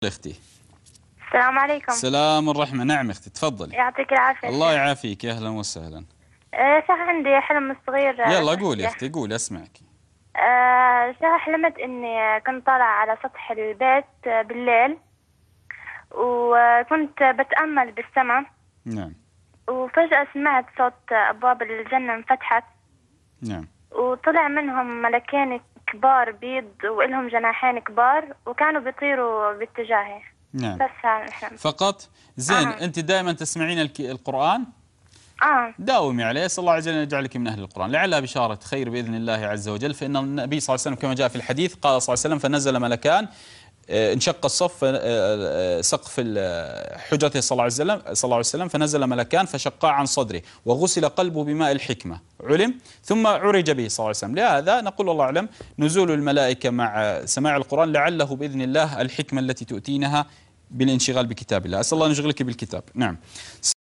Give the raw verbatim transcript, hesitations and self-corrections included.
اختي. السلام عليكم. السلام والرحمة. نعم اختي تفضلي. يعطيك العافية. الله يعافيك، يا اهلا وسهلا. أه شيخ عندي حلم صغير. يلا قولي يا اختي، قولي اسمعك. أه شيخ حلمت اني كنت طالعة على سطح البيت بالليل، وكنت بتأمل بالسماء. نعم. وفجأة سمعت صوت أبواب الجنة انفتحت. نعم. وطلع منهم ملكين كبار بيض ولهم جناحين كبار، وكانوا بيطيروا باتجاهي. نعم. بس هذا الحلم فقط؟ زين. آه. أنت دائما تسمعين الك... القرآن؟ آه. داومي عليه، صلى الله عز وجل يجعلك من أهل القرآن، لعلها بشارة خير بإذن الله عز وجل. فإن النبي صلى الله عليه وسلم كما جاء في الحديث قال صلى الله عليه وسلم: فنزل ملكان انشق الصف سقف حجرته صلى الله عليه وسلم صلى الله عليه وسلم فنزل ملكان فشقا عن صدره وغسل قلبه بماء الحكمة علم ثم عرج به صلى الله عليه وسلم. لهذا نقول الله أعلم نزول الملائكة مع سماع القرآن لعله بإذن الله الحكمة التي تؤتينها بالانشغال بكتاب الله. أسأل الله أن يشغلك بالكتاب. نعم.